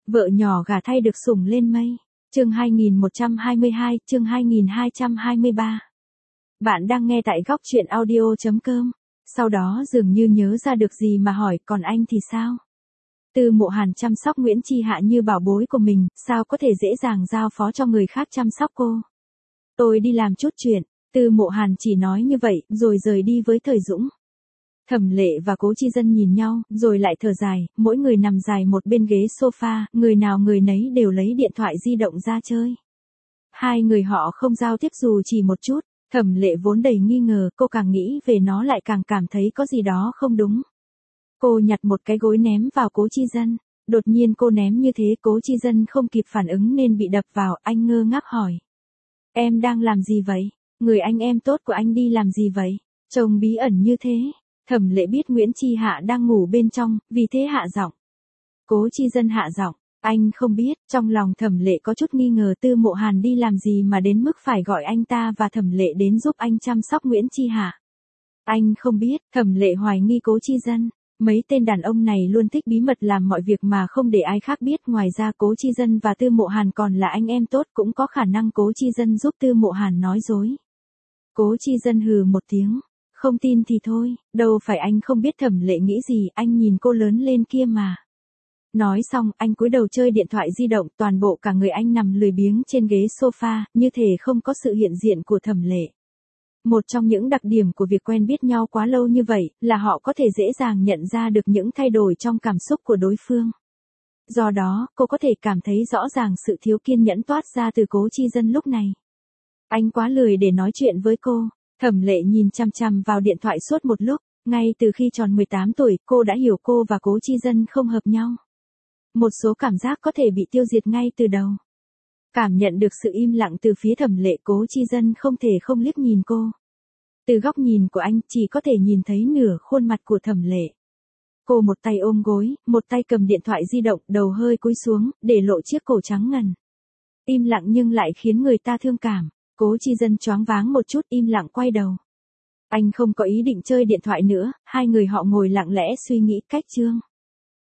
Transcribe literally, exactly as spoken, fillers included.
Vợ nhỏ gả thay được sủng lên mây. Chương hai nghìn một trăm hai mươi hai, chương hai nghìn hai trăm hai mươi ba. Bạn đang nghe tại góc truyện audio chấm com. Sau đó dường như nhớ ra được gì mà hỏi, còn anh thì sao? Tư Mộ Hàn chăm sóc Nguyễn Chi Hạ như bảo bối của mình, sao có thể dễ dàng giao phó cho người khác chăm sóc cô? Tôi đi làm chút chuyện. Tư Mộ Hàn chỉ nói như vậy, rồi rời đi với Thời Dũng. Thẩm Lệ và Cố Chi Dân nhìn nhau, rồi lại thở dài, mỗi người nằm dài một bên ghế sofa, người nào người nấy đều lấy điện thoại di động ra chơi. Hai người họ không giao tiếp dù chỉ một chút, Thẩm Lệ vốn đầy nghi ngờ, cô càng nghĩ về nó lại càng cảm thấy có gì đó không đúng. Cô nhặt một cái gối ném vào Cố Chi Dân, đột nhiên cô ném như thế Cố Chi Dân không kịp phản ứng nên bị đập vào, anh ngơ ngác hỏi. Em đang làm gì vậy? Người anh em tốt của anh đi làm gì vậy? Trông bí ẩn như thế. Thẩm Lệ biết Nguyễn Chi Hạ đang ngủ bên trong, vì thế hạ giọng. Cố Chi Dân hạ giọng, anh không biết, trong lòng Thẩm Lệ có chút nghi ngờ Tư Mộ Hàn đi làm gì mà đến mức phải gọi anh ta và Thẩm Lệ đến giúp anh chăm sóc Nguyễn Chi Hạ. Anh không biết, Thẩm Lệ hoài nghi Cố Chi Dân, mấy tên đàn ông này luôn thích bí mật làm mọi việc mà không để ai khác biết, ngoài ra Cố Chi Dân và Tư Mộ Hàn còn là anh em tốt, cũng có khả năng Cố Chi Dân giúp Tư Mộ Hàn nói dối. Cố Chi Dân hừ một tiếng. Không tin thì thôi, đâu phải anh không biết Thẩm Lệ nghĩ gì, anh nhìn cô lớn lên kia mà. Nói xong, anh cúi đầu chơi điện thoại di động, toàn bộ cả người anh nằm lười biếng trên ghế sofa, như thể không có sự hiện diện của Thẩm Lệ. Một trong những đặc điểm của việc quen biết nhau quá lâu như vậy, là họ có thể dễ dàng nhận ra được những thay đổi trong cảm xúc của đối phương. Do đó, cô có thể cảm thấy rõ ràng sự thiếu kiên nhẫn toát ra từ Cố Chi Dân lúc này. Anh quá lười để nói chuyện với cô. Thẩm Lệ nhìn chằm chằm vào điện thoại suốt một lúc, ngay từ khi tròn mười tám tuổi, cô đã hiểu cô và Cố Chi Dân không hợp nhau. Một số cảm giác có thể bị tiêu diệt ngay từ đầu. Cảm nhận được sự im lặng từ phía Thẩm Lệ, Cố Chi Dân không thể không liếc nhìn cô. Từ góc nhìn của anh, chỉ có thể nhìn thấy nửa khuôn mặt của Thẩm Lệ. Cô một tay ôm gối, một tay cầm điện thoại di động, đầu hơi cúi xuống, để lộ chiếc cổ trắng ngần. Im lặng nhưng lại khiến người ta thương cảm. Cố Chi Dân choáng váng một chút, im lặng quay đầu. Anh không có ý định chơi điện thoại nữa, hai người họ ngồi lặng lẽ suy nghĩ cách chương.